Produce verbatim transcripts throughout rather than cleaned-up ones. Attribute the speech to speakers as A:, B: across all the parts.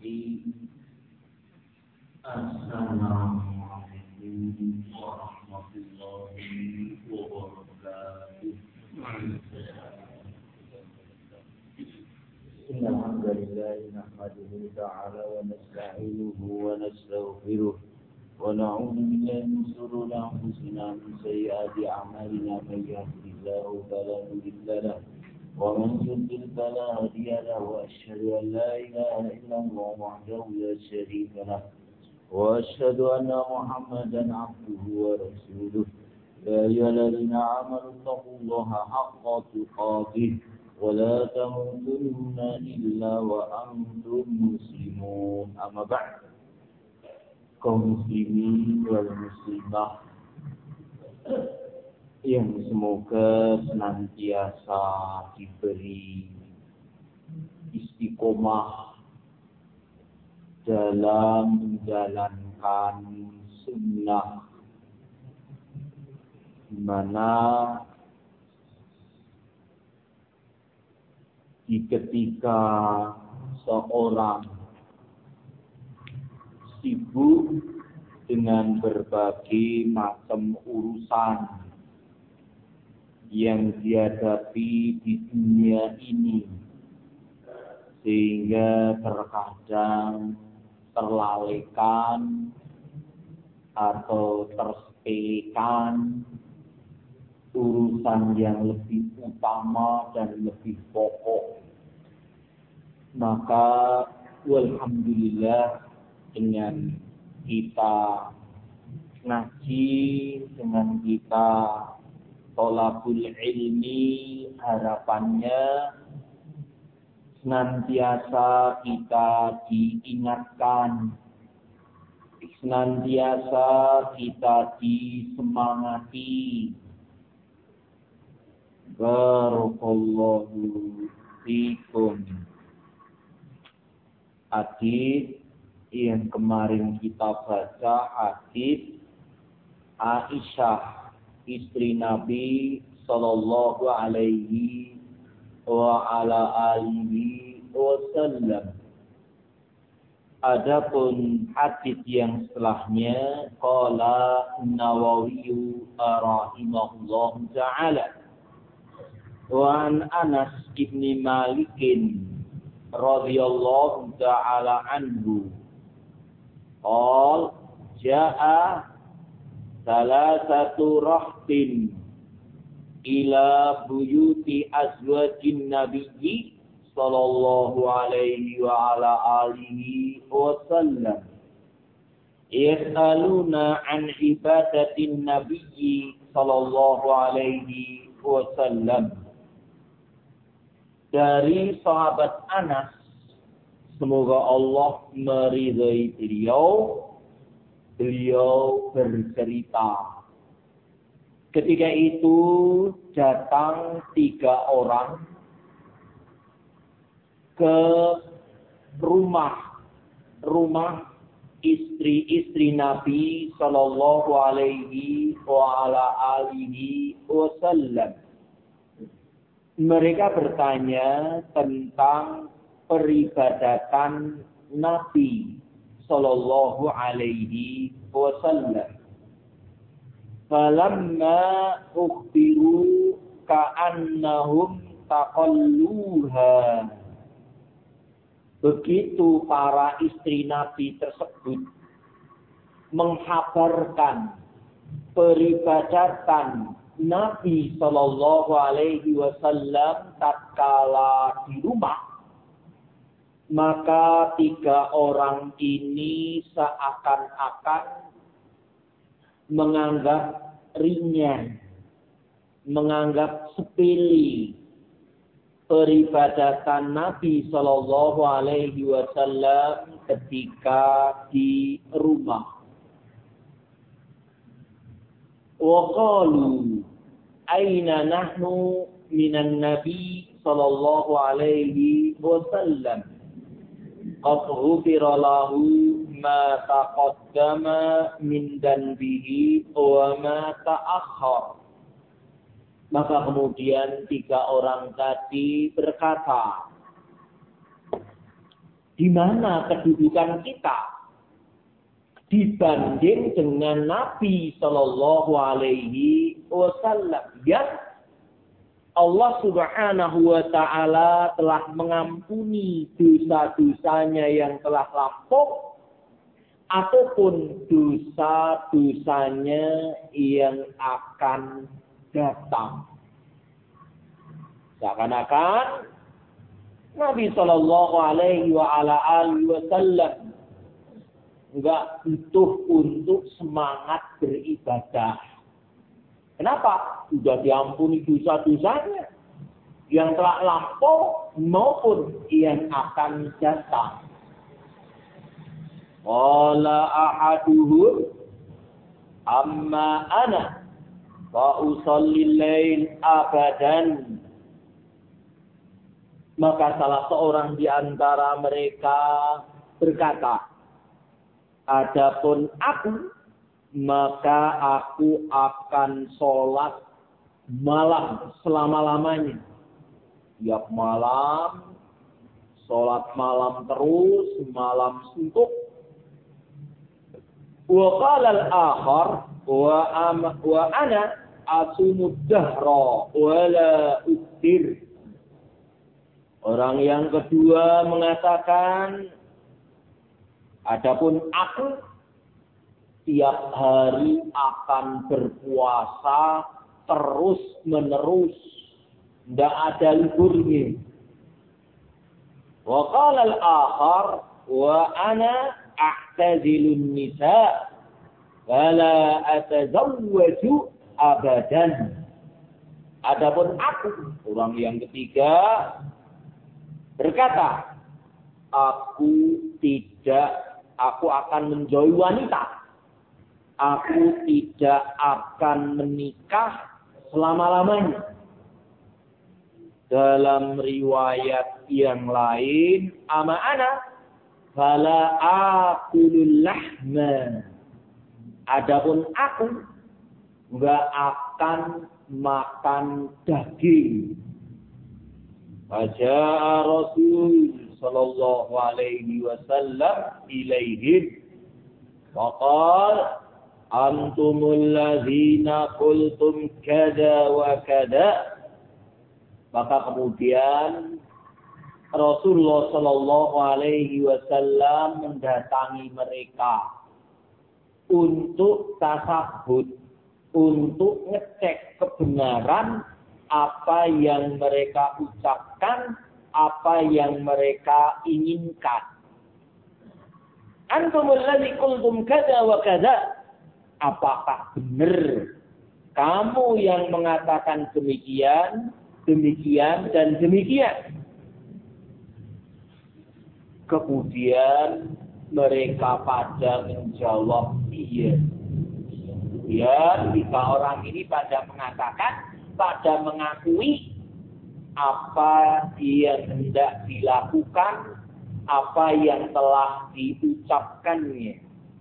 A: Assalamualaikum warahmatullahi wabarakatuh. Innal hamdalillah nahmaduhu ta'ala wa nasta'inuhu wa nastaghfiruh wa na'udzu billahi min shururi anfusina wa min sayyiati a'malina may yahdihillahu fala mudilla lahu wa man yudlil fala hadiya lahu wa asyhadu an la ilaha illallah wahdahu la syarika lahu wa asyhadu anna Muhammadan abduhu wa rasuluh. Ya ayyuhalladzina amanu taqullaha haqqa tuqatih wa la tamutunna illa wa antum muslimun. Amma ba'd. Kaum muslimin wal muslimah yang semoga senantiasa diberi istiqomah dalam menjalankan sunnah, di mana di ketika seorang sibuk dengan berbagai macam urusan yang dihadapi di dunia ini, sehingga terkadang terlalaikan atau tersepelekan urusan yang lebih utama dan lebih pokok. Maka walhamdulillah, dengan kita ngaji, dengan kita thalabul ilmi, harapannya senantiasa kita diingatkan, senantiasa kita disemangati. Barakallahu fikum. Hadis yang kemarin kita baca, hadis Aisyah, istri Nabi sallallahu alaihi wa ala alihi wasallam. Adapun hadis yang setelahnya, qala Nawawi rahimahullahu ta'ala wa an Anas bin Malik radhiyallahu ta'ala anhu qala jaa salasatu rahtin ila buyuti azwajin nabiyyi sallallahu alaihi wa ala alihi wasallam yas'aluna an ibadatin nabiyyi sallallahu alaihi wasallam. Dari sahabat Anas, semoga Allah meridhai beliau, beliau bercerita, ketika itu datang tiga orang ke rumah rumah istri-istri Nabi sallallahu alaihi wa ala alihi wasallam. Mereka bertanya tentang peribadatan Nabi sallallahu alaihi wasallam. Falamma ukhbiru ka'annahum taqalluha. Begitu para istri Nabi tersebut menghabarkan peribadatan Nabi sallallahu alaihi wasallam tatkala di rumah, maka tiga orang ini seakan-akan menganggap ringan, menganggap sepele peribadatan Nabi sallallahu alaihi wasallam ketika di rumah. Wa qalu aina nahnu minan nabi sallallahu alaihi wasallam qad ghufira lahu ma taqaddama min danbihi wa ma ta'akhkhar. Maka kemudian tiga orang tadi berkata,
B: di mana kedudukan kita dibanding dengan Nabi Shallallahu Alaihi Wasallam yang Allah Subhanahu Wa Taala telah mengampuni dosa-dosanya yang telah lampau ataupun dosa-dosanya yang akan datang. Seakan-akan Nabi Shallallahu Alaihi Wasallam enggak butuh untuk semangat beribadah. Kenapa? Sudah diampuni dosa-dosanya yang telah lampau maupun yang akan datang. Qala ahaduhum amma ana fa usalli lail abadan. Maka salah seorang di antara mereka berkata, adapun aku, maka aku akan sholat malam selama-lamanya. Tiap malam, sholat malam terus, malam suntuk. Wa qala al-akhar wa am wa ana asumud dahra wa la uftir. Orang yang kedua mengatakan, adapun aku tiap hari akan berpuasa terus menerus, tidak ada liburnya. Wa qala al-akhar wa ana a'tazilun nisa wa la atazawwaju abadan. Adapun aku, orang yang ketiga berkata, aku tidak, aku akan menjauhi wanita. Aku tidak akan menikah selama-lamanya. Dalam riwayat yang lain, ama ana fala akulul lahma. Adapun aku enggak akan makan daging. Faja'a Rasul sallallahu alaihi wasallam ilaihim faqala antumul ladzina qultum kada wa kada. Maka kemudian Rasulullah sallallahu alaihi wasallam mendatangi mereka untuk tasahud, untuk ngecek kebenaran apa yang mereka ucapkan, apa yang mereka inginkan. Antumul ladzi qultum kada wa kada. Apakah benar kamu yang mengatakan demikian, demikian dan demikian? Kemudian mereka pada menjawab iya. Ya, jika orang ini pada mengatakan, pada mengakui apa yang hendak dilakukan, apa yang telah diucapkannya.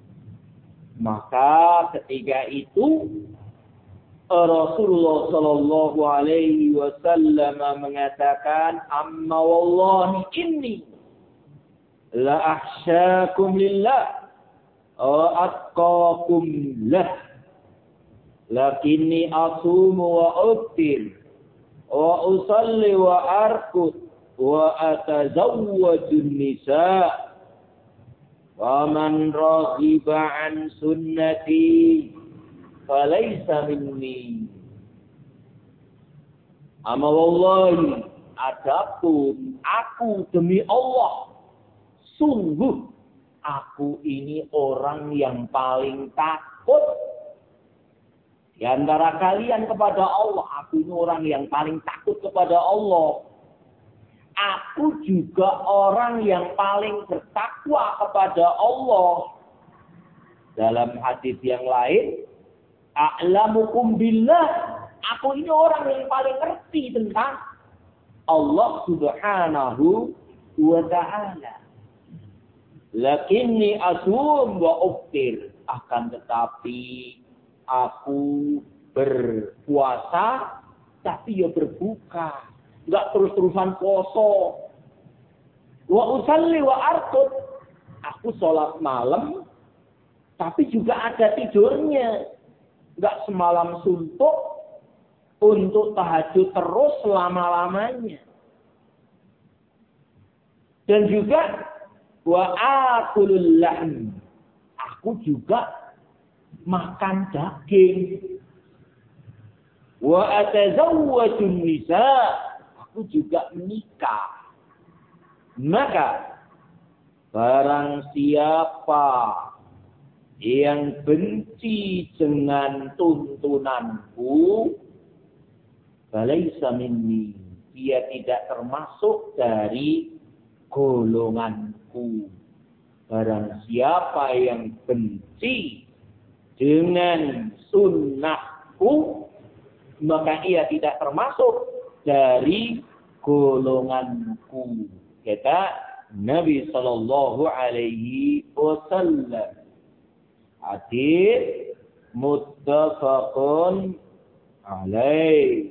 B: Maka ketika itu Rasulullah Shallallahu Alaihi Wasallam mengatakan, amma wallahi inni la ahsyakum lillah wa atqakum lah. Lakinni asumu wa uftir wa usalli wa arkud wa atazawwajun nisa. Wa man raghiba an sunnati falaysa minni. Amma wallahi, adapun aku demi Allah, sungguh aku ini orang yang paling takut di antara kalian kepada Allah. Aku ini orang yang paling takut kepada Allah. Aku juga orang yang paling bertakwa kepada Allah. Dalam hadis yang lain, a'lamukum billah. Aku ini orang yang paling ngerti tentang Allah Subhanahu wa ta'ala. Lakinni asum wa uftir. Akan tetapi aku berpuasa, tapi ya berbuka. Enggak terus-terusan poso. Wa usalli wa arqud. Aku sholat malam, tapi juga ada tidurnya. Enggak semalam suntuk untuk tahajud terus selama-lamanya. Dan juga wa akulul lahm. Aku juga makan daging. Wa atazawwajun nisa. Aku juga menikah. Maka barang siapa yang benci dengan tuntunanku, falaysa minni, dia tidak termasuk dari golonganku. Barang siapa yang benci dengan sunnahku, maka ia tidak termasuk dari golonganku. Kata Nabi Sallallahu Alaihi Wasallam. Hadis muttafaqun alaih.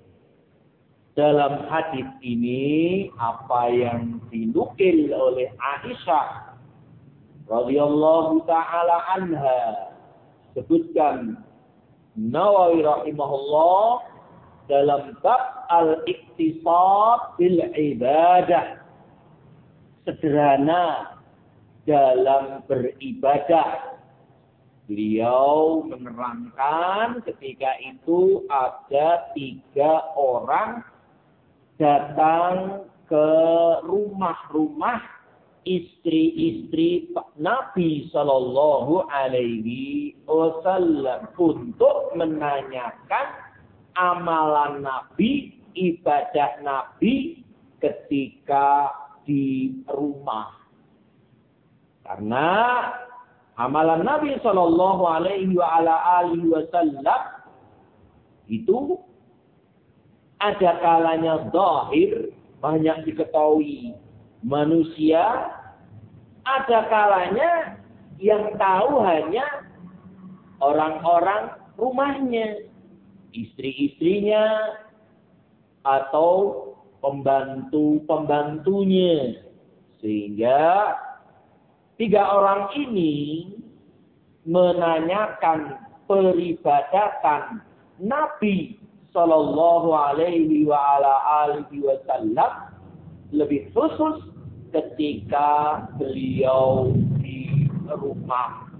B: Dalam hadis ini apa yang dinukil oleh Aisyah radhiyallahu taala anha, sebutkan Nawawi rahimahullah dalam bab al-iktisad bil ibadah, sederhana dalam beribadah. Beliau menerangkan ketika itu ada tiga orang datang ke rumah-rumah istri-istri Nabi Sallallahu Alaihi Wasallam untuk menanyakan amalan Nabi, ibadah Nabi ketika di rumah. Karena amalan Nabi Sallallahu Alaihi Wasallam itu ada kalanya zahir, banyak diketahui manusia, ada kalanya yang tahu hanya orang-orang rumahnya, istri-istrinya, atau pembantu-pembantunya. Sehingga tiga orang ini menanyakan peribadatan Nabi Sallallahu Alaihi wa ala alihi Wasallam, lebih khusus ketika beliau di rumah.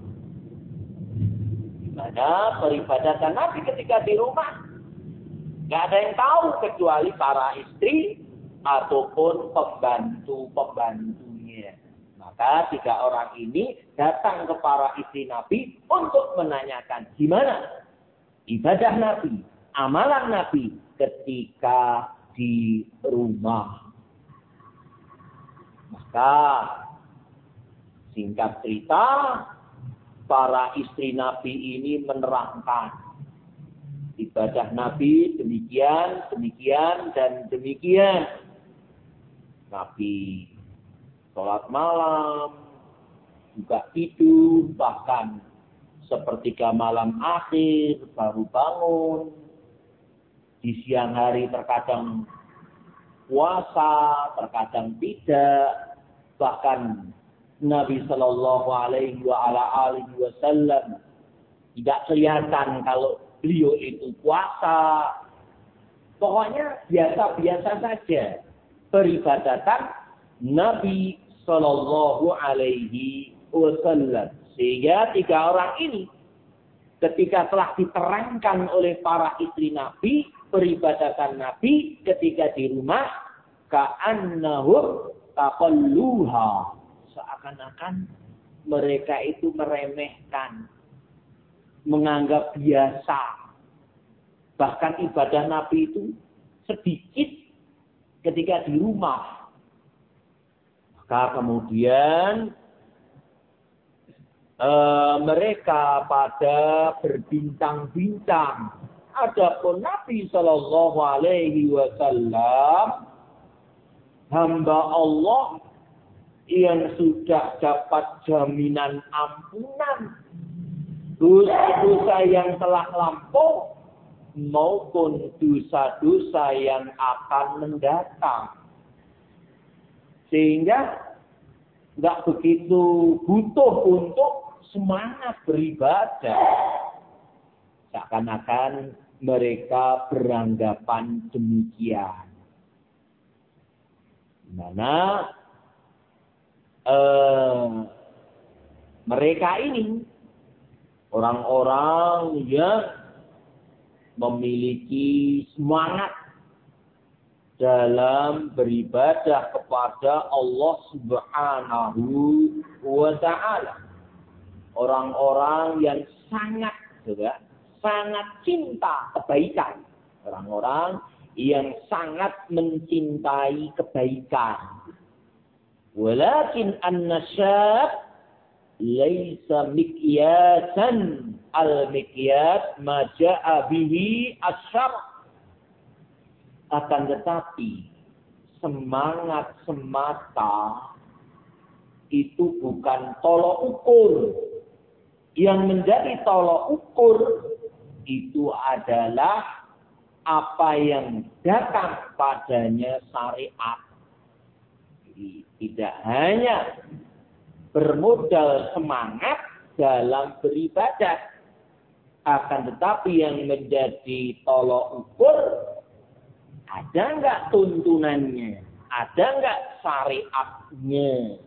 B: Dimana peribadatan Nabi ketika di rumah nggak ada yang tahu kecuali para istri ataupun pembantu-pembantunya. Maka tiga orang ini datang ke para istri Nabi untuk menanyakan gimana ibadah Nabi, amalan Nabi ketika di rumah. Maka singkat cerita, para istri Nabi ini menerangkan ibadah Nabi demikian, demikian, dan demikian. Nabi sholat malam, juga tidur, bahkan sepertiga malam akhir baru bangun. Di siang hari terkadang puasa, terkadang tidak. Bahkan Nabi Sallallahu Alaihi Wasallam tidak kelihatan kalau beliau itu puasa. Pokoknya biasa-biasa saja peribadatan Nabi Sallallahu Alaihi Wasallam. Sehingga tiga orang ini ketika telah diterangkan oleh para istri Nabi peribadatan Nabi ketika di rumah, ka'annahum taqalluha, seakan-akan mereka itu meremehkan, menganggap biasa. Bahkan ibadah Nabi itu sedikit ketika di rumah. Maka kemudian Uh, mereka pada berbincang-bincang. Adapun Nabi Sallallahu Alaihi Wasallam, hamba Allah yang sudah dapat jaminan ampunan dosa-dosa yang telah lampau maupun dosa-dosa yang akan mendatang. Sehingga nggak begitu butuh untuk semangat beribadah. Seakan-akan mereka beranggapan demikian. Dimana eh, mereka ini orang-orang yang memiliki semangat dalam beribadah kepada Allah Subhanahu wa Ta'ala. Orang-orang yang sangat juga sangat cinta kebaikan. Orang-orang yang sangat mencintai kebaikan. Walakin an-nasyab laisa mikyasan al-mikyas ma ja'a bihi asy-syar'. Akan tetapi semangat semata itu bukan tolok ukur. Yang menjadi tolok ukur itu adalah apa yang datang padanya syariat. Jadi, tidak hanya bermodal semangat dalam beribadah, akan tetapi yang menjadi tolok ukur, ada enggak tuntunannya? Ada enggak syariatnya?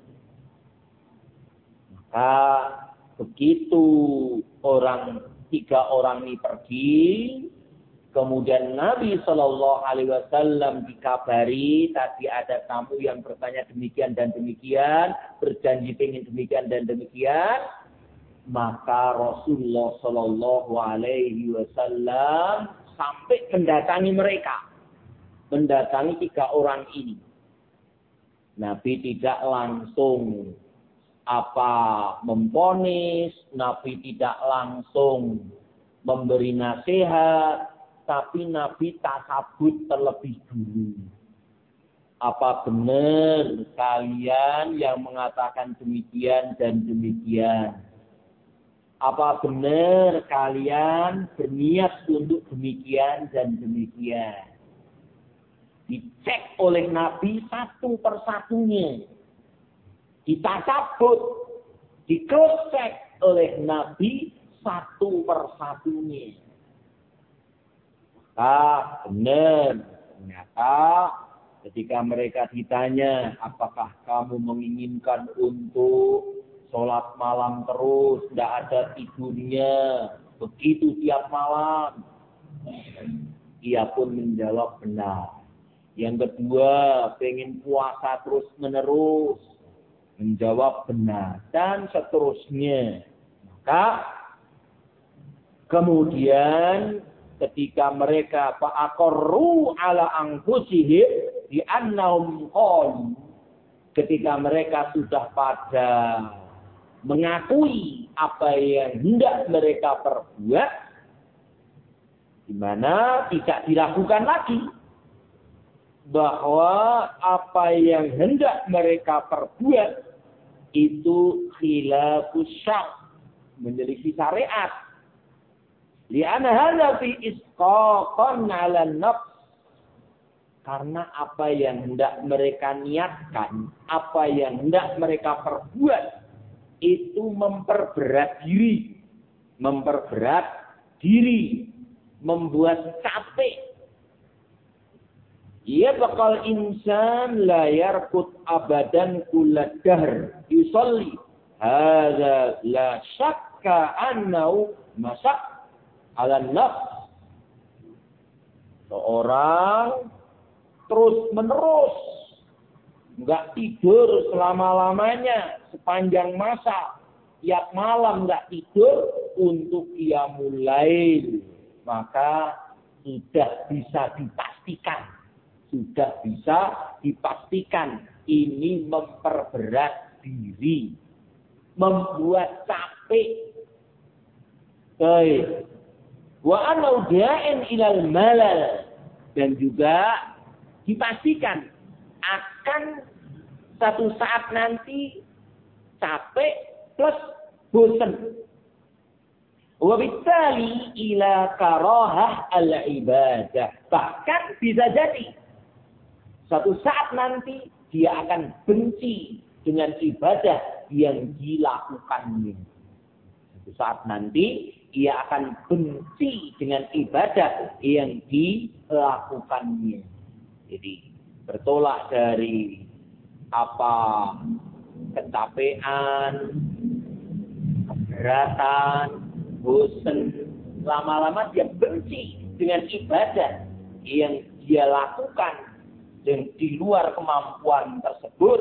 B: Maka begitu orang tiga orang ini pergi, kemudian Nabi Shallallahu Alaihi Wasallam dikabari tadi ada tamu yang bertanya demikian dan demikian, berjanji ingin demikian dan demikian, maka Rasulullah Shallallahu Alaihi Wasallam sampai mendatangi mereka. Mendatangi tiga orang ini. Nabi tidak langsung apa memponis, Nabi tidak langsung memberi nasihat, tapi Nabi tasabut terlebih dulu. Apa benar kalian yang mengatakan demikian dan demikian? Apa benar kalian berniat untuk demikian dan demikian? Dicek oleh Nabi satu persatunya. Ditasabut, di-cross-check oleh Nabi satu persatunya. Maka benar, ternyata ketika mereka ditanya, apakah kamu menginginkan untuk sholat malam terus, tidak ada tidurnya, begitu tiap malam? Ia pun menjawab benar. Yang kedua, pengen puasa terus menerus, menjawab benar, dan seterusnya. Maka kemudian ketika mereka fa'aqarru ala anfusihim bi annahum qalu, ketika mereka sudah pada mengakui apa yang hendak mereka perbuat, di mana tidak dilakukan lagi, bahwa apa yang hendak mereka perbuat itu khilafus syar', menyelisih syariat. Li'anna hadza fi isqaqan 'ala an-nafs. Karena apa yang hendak mereka niatkan, apa yang hendak mereka perbuat itu memperberat diri, memperberat diri, membuat capek. Ya bakal insan la yarkut abadan kullad dahr yusalli. Hadza la syakka annahu masak ala nafs. Seorang terus menerus enggak tidur selama-lamanya sepanjang masa, tiap malam enggak tidur untuk qiyamul lail, maka sudah bisa dipastikan Sudah bisa dipastikan ini memperberat diri, membuat capek. Baik. Wa anau da'in ilal malal, dan juga dipastikan akan satu saat nanti capek plus bosan. Wa bittali ila karahah al-ibadah. Bahkan bisa jadi satu saat nanti dia akan benci dengan ibadah yang dilakukannya. Suatu saat nanti ia akan benci dengan ibadah yang dilakukannya. Jadi bertolak dari apa kecapean, keberatan, bosan, lama-lama dia benci dengan ibadah yang dia lakukan dan di luar kemampuan tersebut.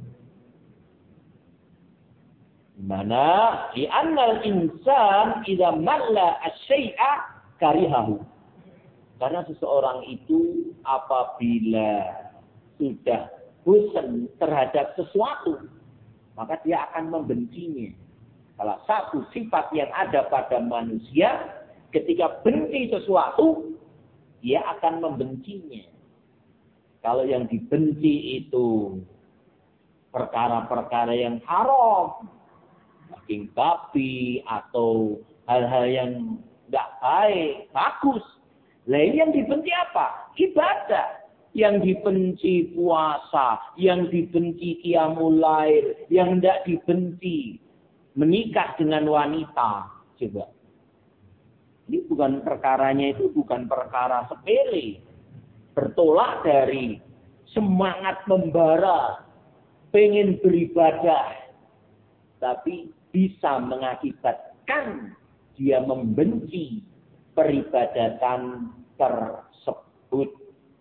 B: Mana di annal insan idza malla asy-syai'a karihahu. Karena seseorang itu apabila sudah bosan terhadap sesuatu, maka dia akan membencinya. Salah satu sifat yang ada pada manusia, ketika benci sesuatu, dia akan membencinya. Kalau yang dibenci itu perkara-perkara yang haram, daging babi atau hal-hal yang tidak baik, bagus. Lah yang dibenci apa? Ibadah. Yang dibenci puasa, yang dibenci qiyamul lail, yang tidak dibenci menikah dengan wanita. Coba. Ini bukan perkaranya, itu bukan perkara sepele. Bertolak dari semangat membara, pengen beribadah, tapi bisa mengakibatkan dia membenci peribadatan tersebut.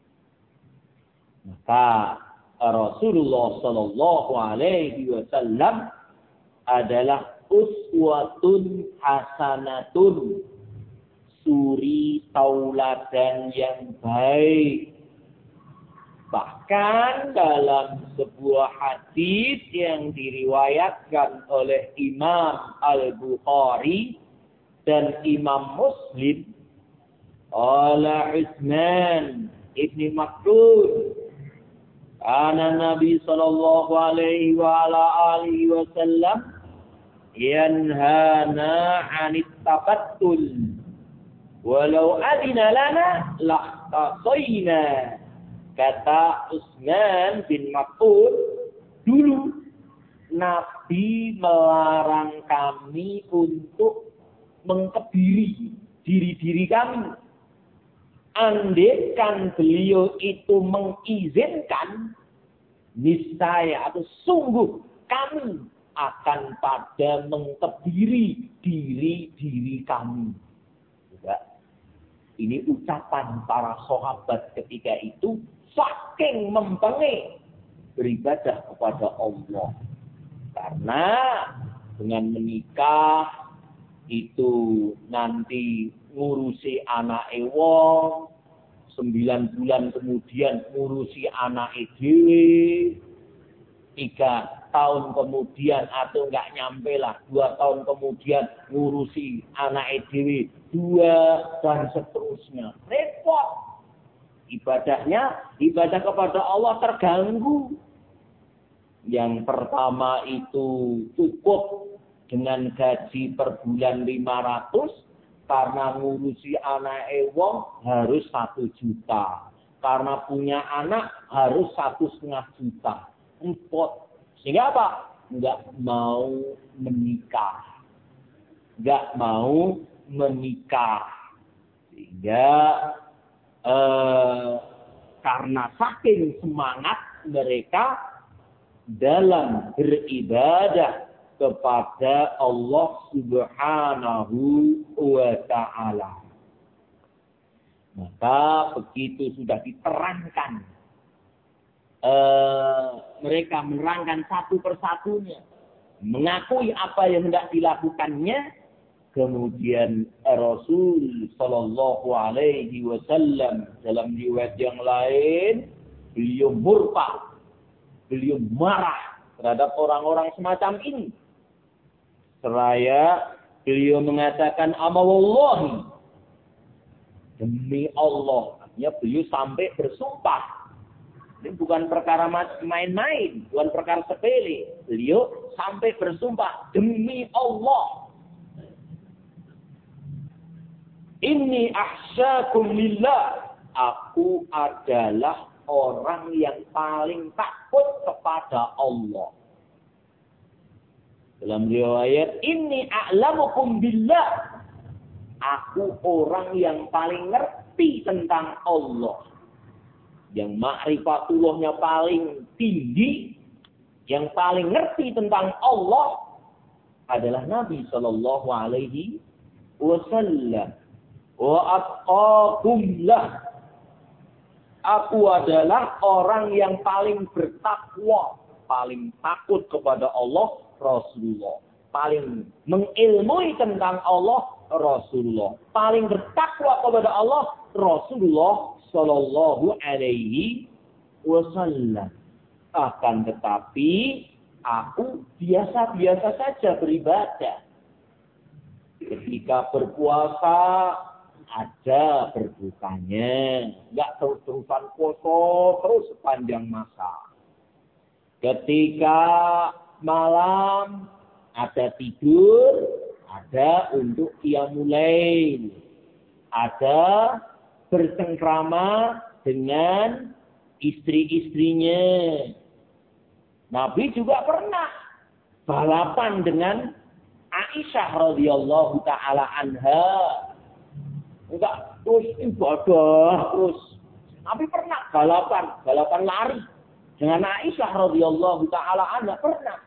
B: Maka Rasulullah Shallallahu Alaihi Wasallam adalah uswatun hasanatun, suri tauladan yang baik. Bahkan dalam sebuah hadis yang diriwayatkan oleh Imam Al-Bukhari dan Imam Muslim, oleh Utsman ibni Mas'ud, ana Nabi sallallahu alaihi wa ala alihi wasallam yanhana 'anit tabattul walau adina lana lahtasayna. Kata Utsman bin Mas'ud, dulu Nabi melarang kami untuk mengkebiri diri-diri kami. Andaikan beliau itu mengizinkan, niscaya atau sungguh kami akan pada mengkebiri diri-diri kami. Juga. Ini ucapan para sahabat ketika itu saking mempengi beribadah kepada Allah. Karena dengan menikah itu nanti ngurusi anak wong, sembilan bulan kemudian ngurusi anak dhewe, tiga tahun kemudian atau enggak nyampe lah, dua tahun kemudian ngurusi anak dhewe, dua, dan seterusnya. Repot. Ibadahnya, ibadah kepada Allah terganggu. Yang pertama itu cukup dengan gaji per bulan lima ratus, karena ngurusi anak wong harus satu juta. Karena punya anak harus satu setengah juta. Empot. Sehingga apa? Enggak mau menikah. Enggak mau menikah. Sehingga eh, karena saking semangat mereka dalam beribadah kepada Allah Subhanahu wa Ta'ala. Maka begitu sudah diterangkan, eh, mereka menerangkan satu persatunya, mengakui apa yang hendak dilakukannya, kemudian Rasul Sallallahu Alaihi Wasallam dalam riwayat yang lain, beliau murka, beliau marah terhadap orang-orang semacam ini. Seraya beliau mengatakan, ama wallahi, demi Allah. Artinya beliau sampai bersumpah. Ini bukan perkara main-main, bukan perkara sepele. Beliau sampai bersumpah, demi Allah. Inni ahsyakum lillah. Aku adalah orang yang paling takut kepada Allah. Dalam riwayat, inni a'lamukum billah. Aku orang yang paling ngerti tentang Allah. Yang ma'rifatullahnya paling tinggi, yang paling ngerti tentang Allah adalah Nabi sallallahu alaihi wasallam. Wa atqakum lah. Aku adalah orang yang paling bertakwa, paling takut kepada Allah, Rasulullah. Paling mengilmui tentang Allah, Rasulullah. Paling bertakwa kepada Allah, Rasulullah sallallahu alaihi wasallam. Akan tetapi aku biasa-biasa saja beribadah. Ketika berpuasa ada berbukanya, enggak terus-terusan puasa terus sepanjang masa. Ketika malam ada tidur, ada untuk qiyamul lail, ada bersengkrama dengan istri-istrinya. Nabi juga pernah balapan dengan Aisyah radhiyallahu taala anha. Enggak terus ibadah terus. Nabi pernah balapan, balapan lari dengan Aisyah radhiyallahu taala anha pernah.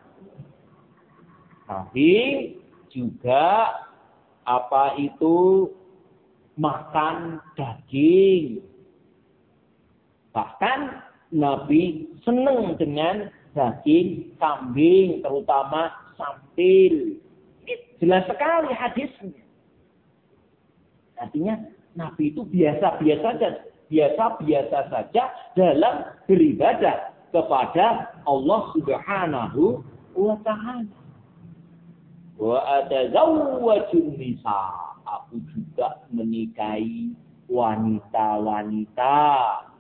B: Tapi juga apa itu makan daging. Bahkan Nabi senang dengan daging kambing, terutama sampil. Ini jelas sekali hadisnya. Artinya Nabi itu biasa-biasa saja, biasa-biasa saja dalam beribadah kepada Allah Subhanahu wa taala. Wa atazawwajun nisa. Aku juga menikahi wanita-wanita.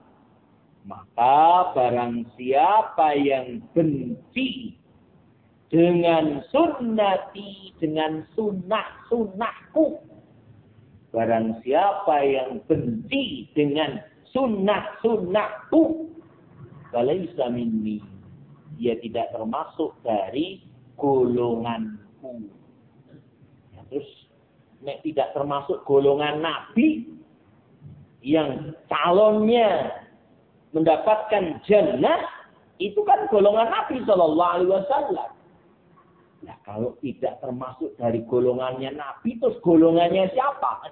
B: Maka barang siapa yang benci dengan sunnati, dengan sunnah-sunnahku. Barang siapa yang benci dengan sunnah-sunnahku. Falaisa minni. Dia tidak termasuk dari golonganku. Ya, terus nek tidak termasuk golongan Nabi yang calonnya mendapatkan jannah, itu kan golongan Nabi Shallallahu Alaihi Wasallam. Nah, kalau tidak termasuk dari golongannya Nabi, terus golongannya siapa?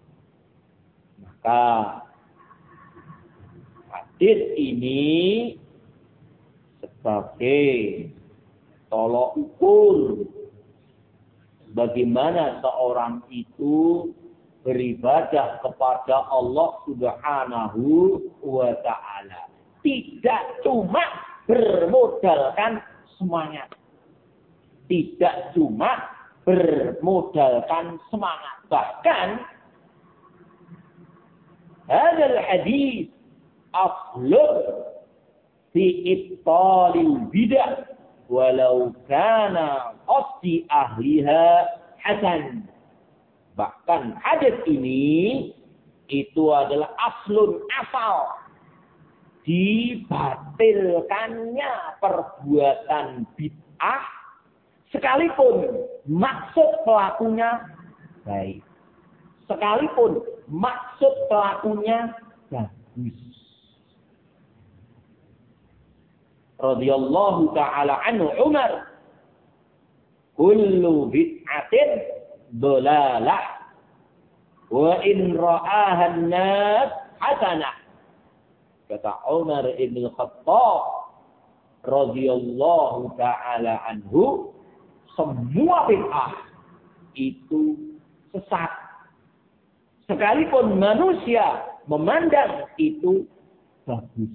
B: Maka hadis ini sebagai tolok ukur bagaimana seorang itu beribadah kepada Allah Subhanahu wa taala. Tidak cuma bermodalkan semangat. Tidak cuma bermodalkan semangat. Bahkan hadal hadis aflur fi ibtalil bidah walau kana qasdi ahliha hasan. Bahkan hadis ini itu adalah aslun asal dibatilkannya perbuatan bid'ah sekalipun maksud pelakunya baik. Sekalipun maksud pelakunya bagus. Radhiyallahu ta'ala anhu Umar. Kullu bid'atin dolalah. Wa in ra'aha an-nas hasanah. Kata Umar ibn Khattab radhiyallahu ta'ala anhu, semua bid'ah itu sesat. Sekalipun manusia memandang itu bagus.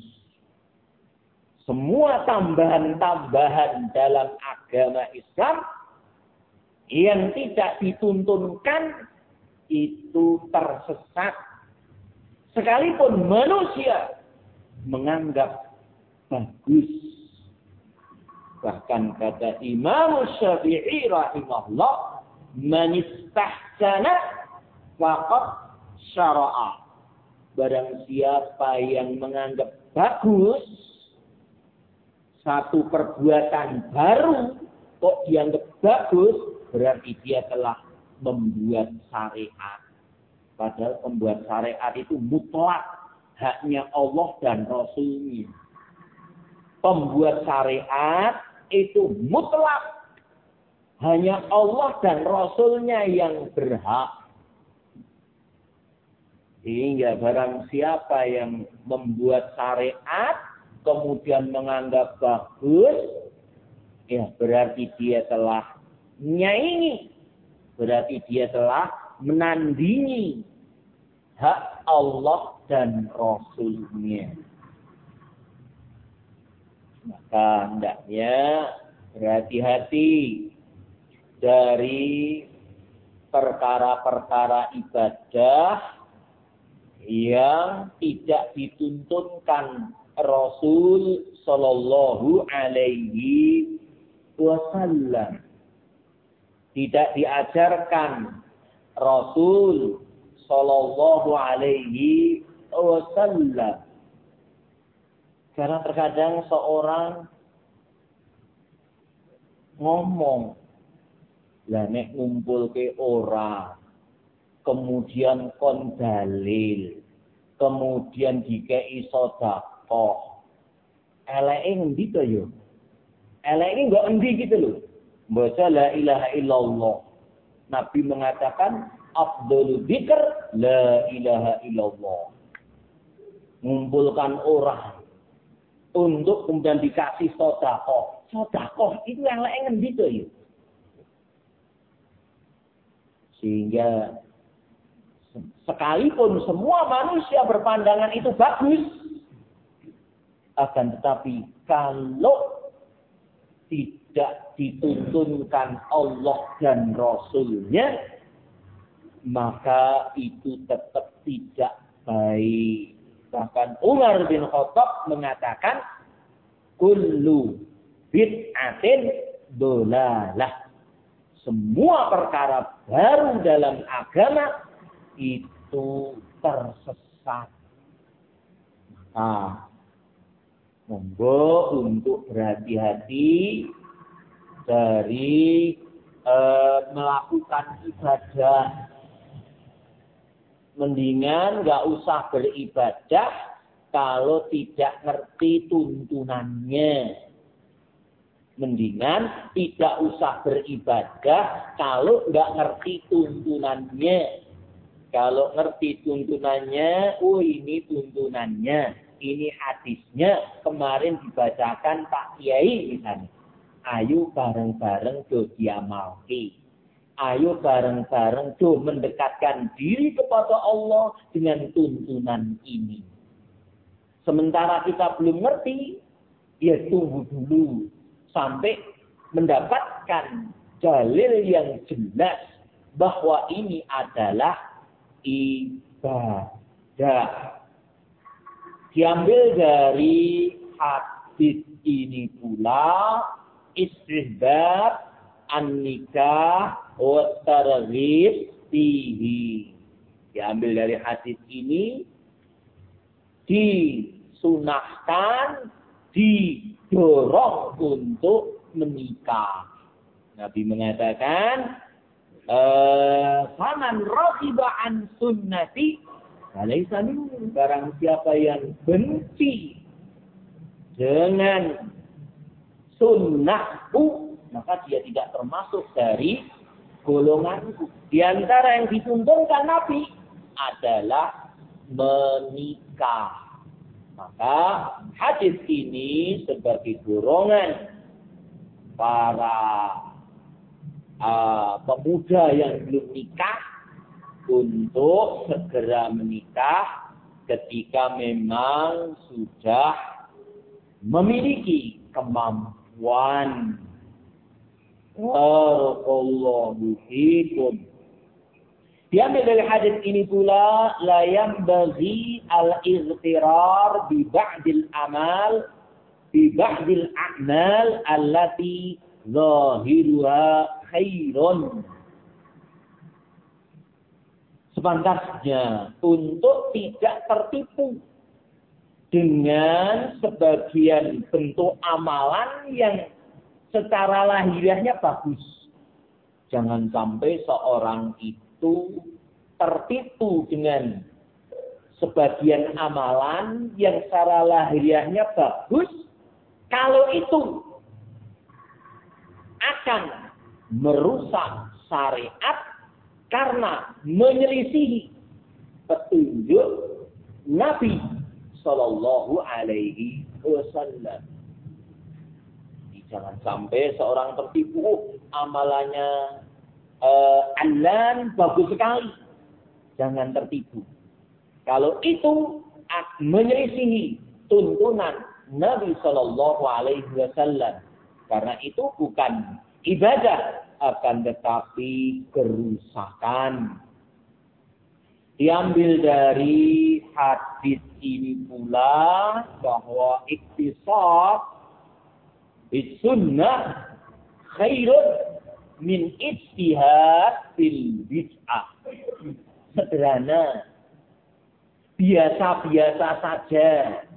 B: Semua tambahan-tambahan dalam agama Islam yang tidak dituntunkan itu tersesat. Sekalipun manusia menganggap bagus. Bahkan kata Imam Syafi'i rahimahullah, man istahsana faqad syara'a. Barang siapa yang menganggap bagus, satu perbuatan baru kok dianggap bagus, berarti dia telah membuat syariat. Padahal pembuat syariat itu mutlak, haknya Allah dan Rasulnya. Pembuat syariat itu mutlak, hanya Allah dan Rasulnya yang berhak. Sehingga barang siapa yang membuat syariat, kemudian menganggap bagus, ya berarti dia telah nyaingi, berarti dia telah menandingi hak Allah dan Rasulnya. Maka hendaknya berhati-hati dari perkara-perkara ibadah yang tidak dituntunkan Rasul Sallallahu Alaihi Wasallam. Tidak diajarkan Rasul Sallallahu Alaihi Wasallam. Karena terkadang seorang ngomong, lah nek ngumpul ke ora, kemudian kon dalil, kemudian dikei sedekah. Eleke ngendi to yo? Eleke enggak endi gitu loh. Baca la ilaha illallah. Nabi mengatakan afdhalul dzikr la ilaha illallah. Mengumpulkan orang untuk kemudian dikasih sedekah. Sedekah itu yang lain ngendi to ya? Sehingga sekalipun semua manusia berpandangan itu bagus, akan tetapi kalau tidak dituntunkan Allah dan Rasulnya, maka itu tetap tidak baik. Bahkan Umar bin Khattab mengatakan, kullu bid'atin dolalah. Semua perkara baru dalam agama itu tersesat. Maka monggo untuk berhati-hati dari e, melakukan ibadah. Mendingan nggak usah beribadah kalau tidak ngerti tuntunannya. Mendingan tidak usah beribadah kalau nggak ngerti tuntunannya. Kalau ngerti tuntunannya, oh ini tuntunannya, ini hadisnya, kemarin dibacakan Pak Kiai misalnya. Ayo bareng-bareng do diamalki. Ayo bareng-bareng do mendekatkan diri kepada Allah dengan tuntunan ini. Sementara kita belum ngerti, ya tunggu dulu sampai mendapatkan dalil yang jelas bahwa ini adalah ibadah. Diambil dari hadis ini pula istihbab an-nikah wa targhib fihi. Diambil dari hadis ini disunahkan, didorong untuk menikah. Nabi mengatakan, faman raghiba an sunnati falaysa minni. Barang siapa yang benci dengan sunnahku, maka dia tidak termasuk dari golonganku. Di antara yang dituntunkan Nabi adalah menikah. Maka hadis ini sebagai dorongan para uh, pemuda yang belum nikah untuk segera menikah ketika memang sudah memiliki kemampuan. Barakallahu fikum. Diambil dari hadis ini pula, la yanbaghi al-ightirar bi ba'dil amal bi ba'dil a'mal allati zahiruha khairun. Sepantasnya untuk tidak tertipu dengan sebagian bentuk amalan yang secara lahiriahnya bagus. Jangan sampai seorang itu tertipu dengan sebagian amalan yang secara lahiriahnya bagus, kalau itu akan merusak syariat karena menyelisihi petunjuk Nabi Sallallahu Alaihi Wasallam. Jangan sampai seorang tertipu, amalannya uh, alan bagus sekali. Jangan tertipu. Kalau itu menyelisihi tuntunan Nabi Sallallahu Alaihi Wasallam, karena itu bukan ibadah, akan tetapi kerusakan. Diambil dari hadis ini pula bahwa iktisad sunnah khairun min ijtihad fil bid'ah. Sederhana, biasa-biasa saja,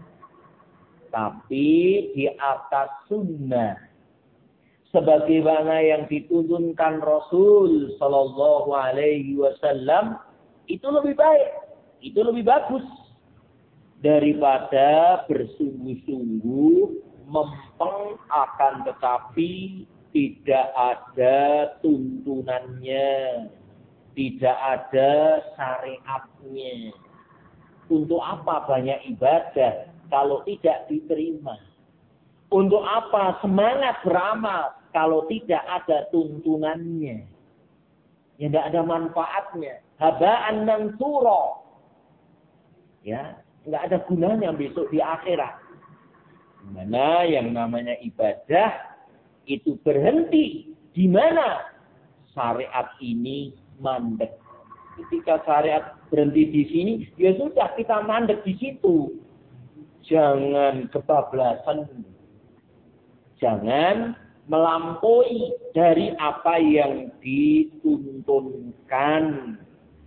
B: tapi di atas sunnah, sebagaimana yang dituntunkan Rasul Sallallahu Alaihi Wasallam, itu lebih baik, itu lebih bagus daripada bersungguh-sungguh mempeng akan tetapi tidak ada tuntunannya, tidak ada syariatnya. Untuk apa banyak ibadah kalau tidak diterima? Untuk apa semangat beramal kalau tidak ada tuntunannya? Ya tidak ada manfaatnya. Haba'an mansura. Ya, tidak ada gunanya besok di akhirat. Mana yang namanya ibadah itu berhenti di mana syariat ini mandek. Ketika syariat berhenti di sini, ya sudah kita mandek di situ. Jangan kebablasan. Jangan melampaui dari apa yang dituntunkan.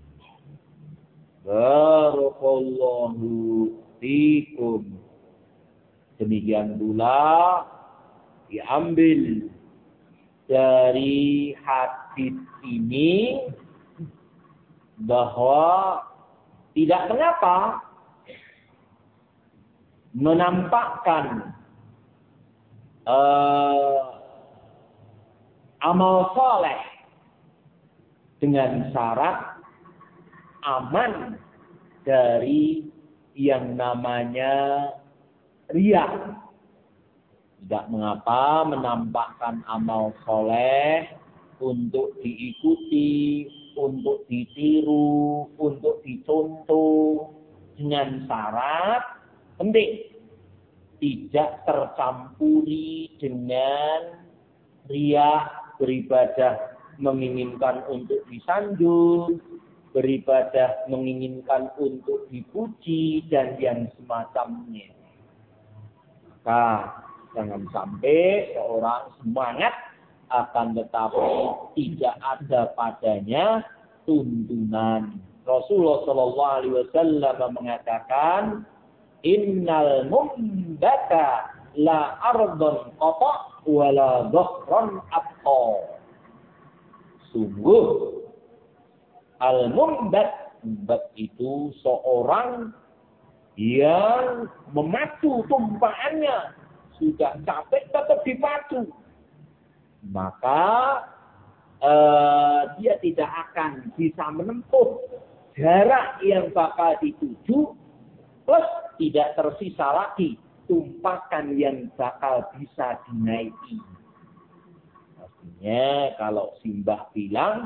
B: Barakallahu fikum. Demikian pula diambil dari hadis ini bahwa tidak mengapa menampakkan uh, amal soleh dengan syarat aman dari yang namanya riya. Tidak mengapa menampakkan amal soleh untuk diikuti, untuk ditiru, untuk dicontoh dengan syarat penting tidak tercampuri dengan riya, beribadah menginginkan untuk disanjung, beribadah menginginkan untuk dipuji dan yang semacamnya. Maka jangan sampai seorang semangat akan tetapi tidak ada padanya tuntunan. Rasulullah Shallallahu Alaihi Wasallam mengatakan, Innal mumbata la ardon qata wala dhahran abqa. Sungguh al-mumbat, mumbat itu seorang yang memacu tumpahannya, sudah capek tetap dipacu. Maka uh, dia tidak akan bisa menempuh jarak yang bakal dituju, plus tidak tersisa lagi tumpahan yang bakal bisa dinaiki. Artinya kalau Simbah bilang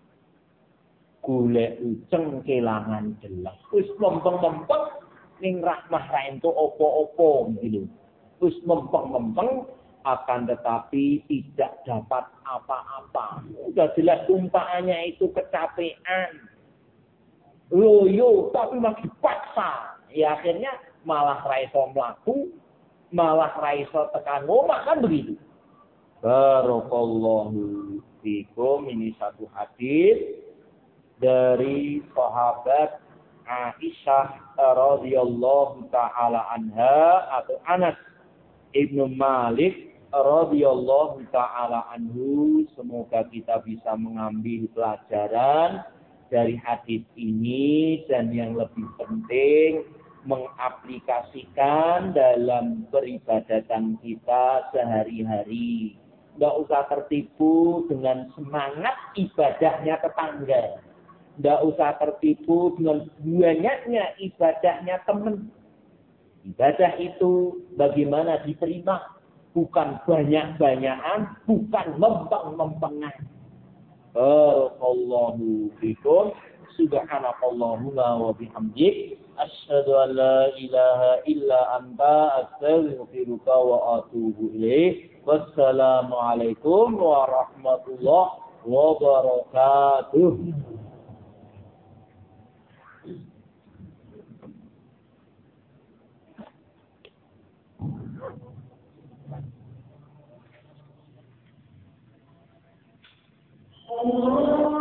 B: golek uceng kelangan jelas, wis mempeng-mempeng ning rahmah ra entuk apa-apa gitu. Wis mempeng-mempeng akan tetapi tidak dapat apa-apa. Sudah jelas tumpahannya itu kecapean. Loyo tapi masih paksa. Ya akhirnya malah ra iso mlaku, malah ra iso tekan omah, kan begitu. Barakallahu fikum. Ini satu hadis dari sahabat Aisyah radhiyallahu taala anha atau Anas Ibnu Malik radhiyallahu taala anhu. Semoga kita bisa mengambil pelajaran dari hadis ini dan yang lebih penting mengaplikasikan dalam peribadatan kita sehari-hari. Tidak usah tertipu dengan semangat ibadahnya tetangga. Tidak usah tertipu dengan banyaknya ibadahnya teman. Ibadah itu bagaimana diterima. Bukan banyak-banyakan, bukan mempeng-mempengan. Barakallahu fikum. Subhanakallahumma wa bihamdik. Asyhadu an la ilaha illa anta astaghfiruka wa atubu ilaik. Wassalamualaikum warahmatullahi wabarakatuh. Allah